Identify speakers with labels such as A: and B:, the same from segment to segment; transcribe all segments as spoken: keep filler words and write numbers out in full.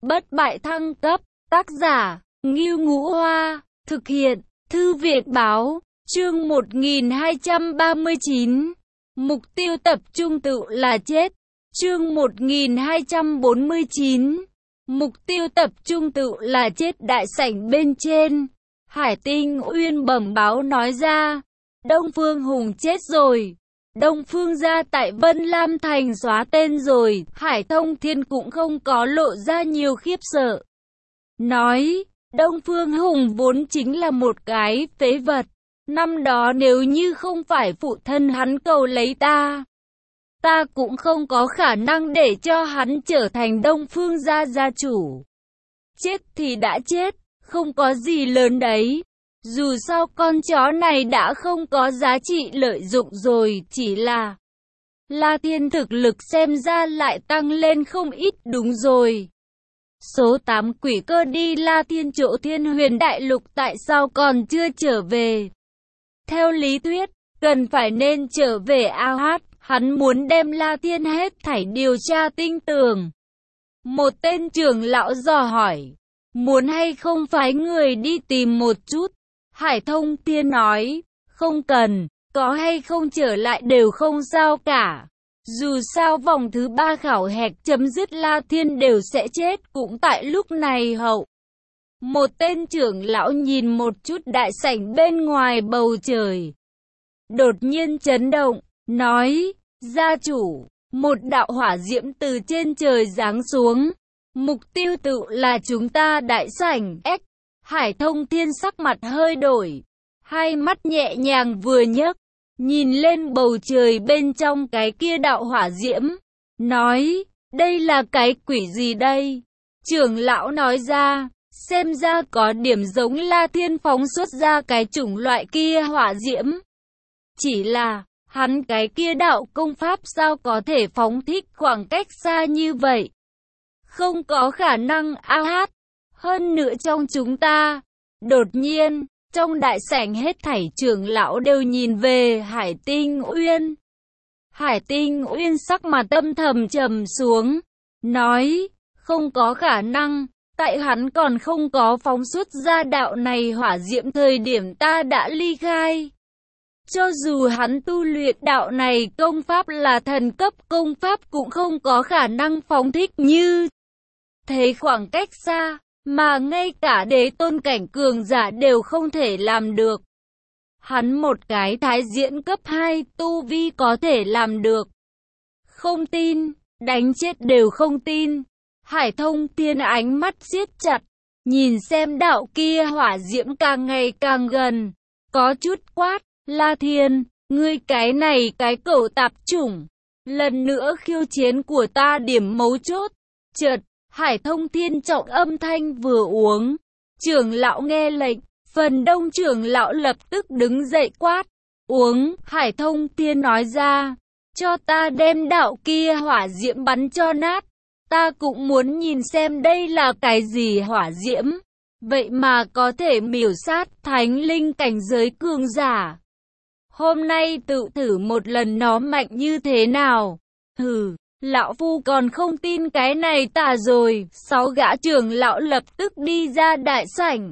A: bất bại thăng cấp, tác giả, Ngưu Ngũ Hoa, thực hiện, Thư viện Báo, chương một nghìn hai trăm ba mươi chín, mục tiêu tập trung tự là chết, chương một nghìn hai trăm bốn mươi chín, mục tiêu tập trung tự là chết. Đại sảnh bên trên, Hải Tinh Uyên bẩm báo nói ra, Đông Phương Hùng chết rồi. Đông Phương gia tại Vân Lam Thành xóa tên rồi. Hải Thông Thiên cũng không có lộ ra nhiều khiếp sợ. Nói, Đông Phương Hùng vốn chính là một cái phế vật. Năm đó nếu như không phải phụ thân hắn cầu lấy ta, ta cũng không có khả năng để cho hắn trở thành Đông Phương gia gia chủ. Chết thì đã chết, không có gì lớn đấy. Dù sao con chó này đã không có giá trị lợi dụng rồi, chỉ là La Thiên thực lực xem ra lại tăng lên không ít. Đúng rồi. Số tám quỷ cơ đi La Thiên chỗ Thiên Huyền Đại Lục tại sao còn chưa trở về? Theo lý thuyết, cần phải nên trở về a hát, hắn muốn đem La Thiên hết thảy điều tra tinh tường. Một tên trưởng lão dò hỏi, muốn hay không phái người đi tìm một chút? Hải Thông Thiên nói, không cần, có hay không trở lại đều không sao cả. Dù sao vòng thứ ba khảo hạch chấm dứt La Thiên đều sẽ chết cũng tại lúc này hậu. Một tên trưởng lão nhìn một chút đại sảnh bên ngoài bầu trời. Đột nhiên chấn động, nói, gia chủ, một đạo hỏa diễm từ trên trời giáng xuống. Mục tiêu tự là chúng ta đại sảnh. Ếch, Hải Thông Thiên sắc mặt hơi đổi. Hai mắt nhẹ nhàng vừa nhấc, nhìn lên bầu trời bên trong cái kia đạo hỏa diễm. Nói, đây là cái quỷ gì đây? Trưởng lão nói ra, xem ra có điểm giống La Thiên phóng xuất ra cái chủng loại kia hỏa diễm. Chỉ là, hắn cái kia đạo công pháp sao có thể phóng thích khoảng cách xa như vậy? Không có khả năng a hát. Hơn nữa trong chúng ta. Đột nhiên, trong đại sảnh hết thảy trưởng lão đều nhìn về Hải Tinh Uyên. Hải Tinh Uyên sắc mặt âm thầm trầm xuống. Nói, không có khả năng. Tại hắn còn không có phóng xuất ra đạo này hỏa diễm thời điểm ta đã ly khai. Cho dù hắn tu luyện đạo này công pháp là thần cấp công pháp cũng không có khả năng phóng thích như thế khoảng cách xa, mà ngay cả đế tôn cảnh cường giả đều không thể làm được. Hắn một cái thái diễn cấp hai tu vi có thể làm được. Không tin, đánh chết đều không tin. Hải Thông Thiên ánh mắt siết chặt, nhìn xem đạo kia hỏa diễm càng ngày càng gần, có chút quát, La Thiên, ngươi cái này cái cẩu tạp chủng, lần nữa khiêu chiến của ta điểm mấu chốt. Chợt, Hải Thông Thiên trọng âm thanh vừa uống, trưởng lão nghe lệnh, phần đông trưởng lão lập tức đứng dậy quát, uống. Hải Thông Thiên nói ra, cho ta đem đạo kia hỏa diễm bắn cho nát. Ta cũng muốn nhìn xem đây là cái gì hỏa diễm. Vậy mà có thể miểu sát thánh linh cảnh giới cường giả. Hôm nay tự thử một lần nó mạnh như thế nào. Hừ, lão phu còn không tin cái này tà rồi. Sáu gã trưởng lão lập tức đi ra đại sảnh.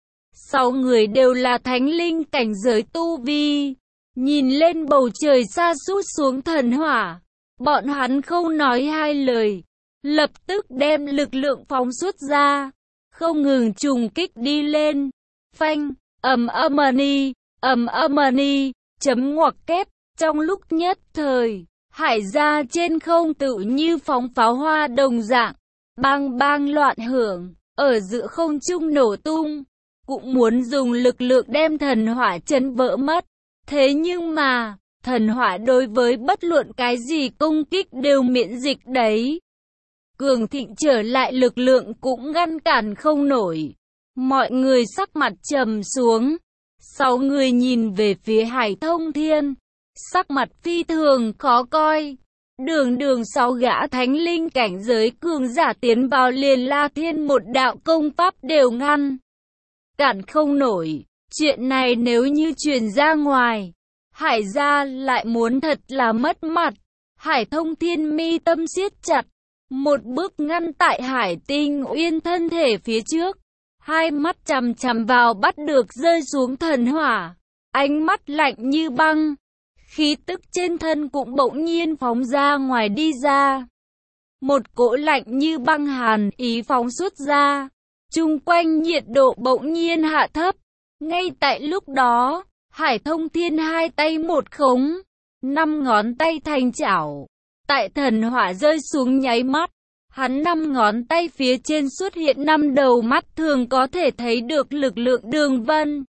A: Sáu người đều là thánh linh cảnh giới tu vi. Nhìn lên bầu trời xa sút xuống thần hỏa. Bọn hắn không nói hai lời. Lập tức đem lực lượng phóng xuất ra, không ngừng trùng kích đi lên. Phanh, ầm âm-ni, ầm âm-ni, chấm ngoặc kép. Trong lúc nhất thời, hải gia trên không tự như phóng pháo hoa đồng dạng, bang bang loạn hưởng, ở giữa không trung nổ tung. Cũng muốn dùng lực lượng đem thần hỏa chấn vỡ mất. Thế nhưng mà, thần hỏa đối với bất luận cái gì công kích đều miễn dịch đấy. Cường thịnh trở lại lực lượng cũng ngăn cản không nổi. Mọi người sắc mặt trầm xuống. Sáu người nhìn về phía Hải Thông Thiên. Sắc mặt phi thường khó coi. Đường đường sáu gã thánh linh cảnh giới cường giả tiến vào liền La Thiên một đạo công pháp đều ngăn cản không nổi. Chuyện này nếu như truyền ra ngoài, Hải gia lại muốn thật là mất mặt. Hải Thông Thiên mi tâm siết chặt. một bước ngăn tại Hải Tinh Uyên thân thể phía trước, hai mắt chằm chằm vào bắt được rơi xuống thần hỏa, ánh mắt lạnh như băng, khí tức trên thân cũng bỗng nhiên phóng ra ngoài đi ra. Một cỗ lạnh như băng hàn ý phóng xuất ra, chung quanh nhiệt độ bỗng nhiên hạ thấp. Ngay tại lúc đó, Hải Thông Thiên hai tay một khống, năm ngón tay thành chảo. Tại thần hỏa rơi xuống nháy mắt, hắn năm ngón tay phía trên xuất hiện năm đầu mắt thường có thể thấy được lực lượng đường vân.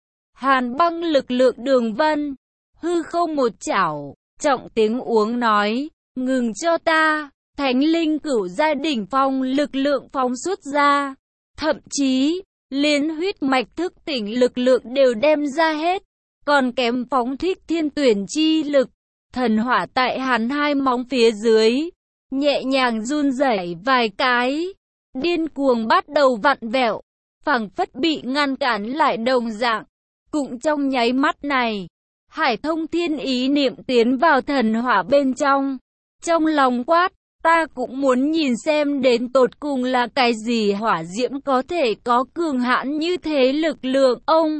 A: Hàn băng lực lượng đường vân, hư không một chảo, trọng tiếng uống nói, ngừng cho ta, thánh linh cửu gia đỉnh phong lực lượng phóng xuất ra. Thậm chí, liên huyết mạch thức tỉnh lực lượng đều đem ra hết, còn kém phóng thích thiên tuyển chi lực. Thần hỏa tại hắn hai móng phía dưới, nhẹ nhàng run rẩy vài cái, điên cuồng bắt đầu vặn vẹo, phảng phất bị ngăn cản lại đồng dạng. Cũng trong nháy mắt này, Hải Thông Thiên ý niệm tiến vào thần hỏa bên trong, trong lòng quát, ta cũng muốn nhìn xem đến tột cùng là cái gì hỏa diễm có thể có cường hãn như thế lực lượng. Ông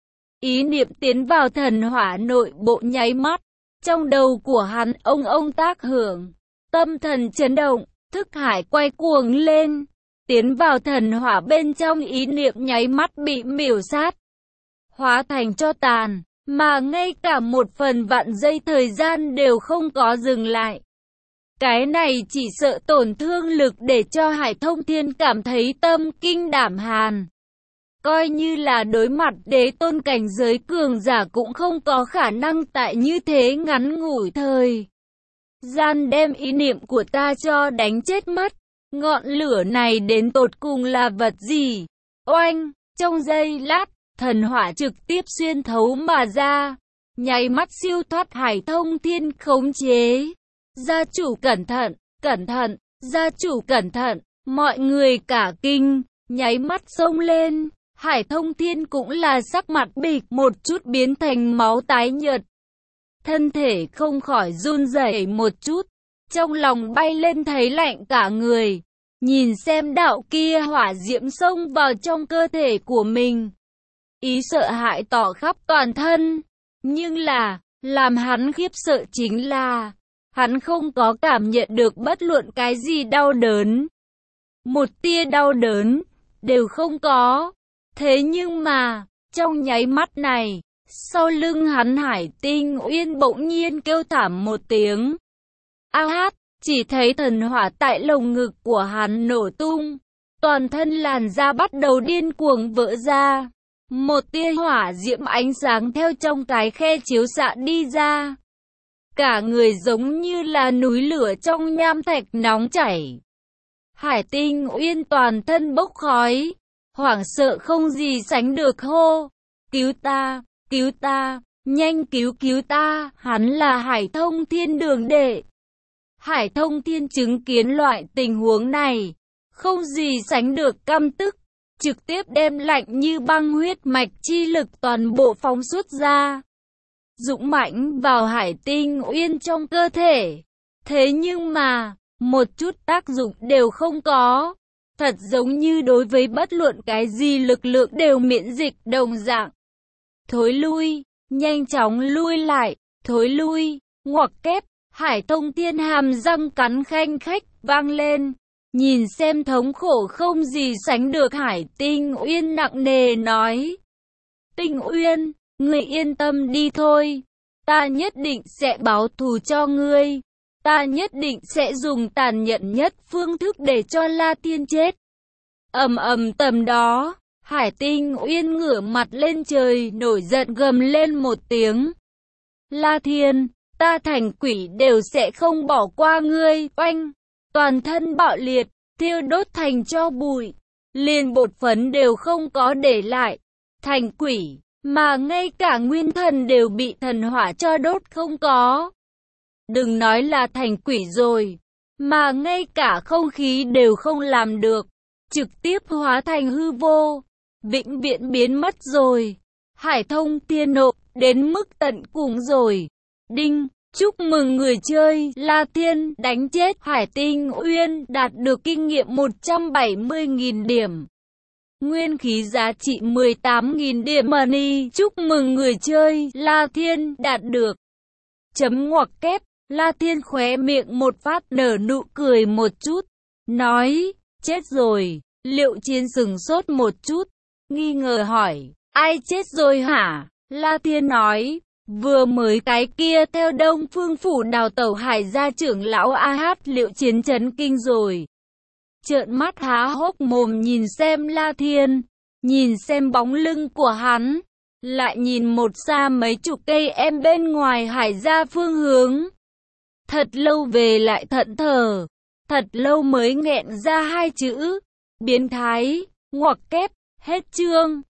A: ý niệm tiến vào thần hỏa nội bộ nháy mắt, trong đầu của hắn ông ông tác hưởng, tâm thần chấn động, thức hải quay cuồng lên, tiến vào thần hỏa bên trong ý niệm nháy mắt bị miểu sát, hóa thành tro tàn, mà ngay cả một phần vạn giây thời gian đều không có dừng lại. Cái này chỉ sợ tổn thương lực để cho Hải Thông Thiên cảm thấy tâm kinh đảm hàn. Coi như là đối mặt đế tôn cảnh giới cường giả cũng không có khả năng tại như thế ngắn ngủi thời gian đem ý niệm của ta cho đánh chết mất. Ngọn lửa này đến tột cùng là vật gì? Oanh! Trong giây lát, thần hỏa trực tiếp xuyên thấu mà ra, nháy mắt siêu thoát Hải Thông Thiên khống chế. Gia chủ cẩn thận, cẩn thận, gia chủ cẩn thận, mọi người cả kinh, nháy mắt xông lên. Hải Thông Thiên cũng là sắc mặt bịch một chút biến thành máu tái nhợt. Thân thể không khỏi run rẩy một chút, trong lòng bay lên thấy lạnh cả người. Nhìn xem đạo kia hỏa diễm xông vào trong cơ thể của mình. Ý sợ hãi tỏ khắp toàn thân. Nhưng là, làm hắn khiếp sợ chính là, hắn không có cảm nhận được bất luận cái gì đau đớn. Một tia đau đớn, đều không có. Thế nhưng mà, trong nháy mắt này, sau lưng hắn Hải Tinh Uyên bỗng nhiên kêu thảm một tiếng. A hát, chỉ thấy thần hỏa tại lồng ngực của hắn nổ tung. Toàn thân làn da bắt đầu điên cuồng vỡ ra. Một tia hỏa diễm ánh sáng theo trong cái khe chiếu xạ đi ra. Cả người giống như là núi lửa trong nham thạch nóng chảy. Hải Tinh Uyên toàn thân bốc khói, hoảng sợ không gì sánh được hô. Cứu ta, cứu ta, nhanh cứu cứu ta, hắn là Hải Thông Thiên đường đệ. Hải Thông Thiên chứng kiến loại tình huống này, không gì sánh được căm tức, trực tiếp đem lạnh như băng huyết mạch chi lực toàn bộ phóng xuất ra. Dũng mãnh vào Hải Tinh Uyên trong cơ thể. Thế nhưng mà, một chút tác dụng đều không có. Thật giống như đối với bất luận cái gì lực lượng đều miễn dịch đồng dạng. Thối lui, nhanh chóng lui lại, thối lui, ngoặc kép, Hải Thông Thiên hàm răng cắn khanh khách vang lên. Nhìn xem thống khổ không gì sánh được Hải Tinh Uyên nặng nề nói. Tinh Uyên, ngươi yên tâm đi thôi. Ta nhất định sẽ báo thù cho ngươi. Ta nhất định sẽ dùng tàn nhẫn nhất phương thức để cho La Thiên chết. Ầm ầm tầm đó, Hải Tinh Uyên ngửa mặt lên trời nổi giận gầm lên một tiếng. La Thiên, ta thành quỷ đều sẽ không bỏ qua ngươi. Oanh, toàn thân bạo liệt, thiêu đốt thành tro bụi, liền bột phấn đều không có để lại. Thành quỷ, mà ngay cả nguyên thần đều bị thần hỏa cho đốt không có. Đừng nói là thành quỷ rồi, mà ngay cả không khí đều không làm được, trực tiếp hóa thành hư vô, vĩnh viễn biến mất rồi. Hải Thông Thiên nộ đến mức tận cùng rồi. Đinh, Chúc mừng người chơi La Thiên đánh chết Hải Tinh Uyên đạt được kinh nghiệm một trăm bảy mươi nghìn điểm. Nguyên khí giá trị mười tám nghìn điểm money. Chúc mừng người chơi La Thiên đạt được. Chấm ngoặc kép. La Thiên khóe miệng một phát nở nụ cười một chút. Nói, chết rồi. Liệu Chiến sửng sốt một chút. Nghi ngờ hỏi, ai chết rồi hả? La Thiên nói, vừa mới cái kia theo Đông Phương Phủ đào tẩu Hải gia trưởng lão A Hát. Liệu Chiến chấn kinh rồi. Trợn mắt há hốc mồm nhìn xem La Thiên, nhìn xem bóng lưng của hắn, lại nhìn một xa mấy chục cây em bên ngoài Hải gia phương hướng. Thật lâu về lại thẫn thờ, thật lâu mới nghẹn ra hai chữ, biến thái, ngoặc kép, hết chương.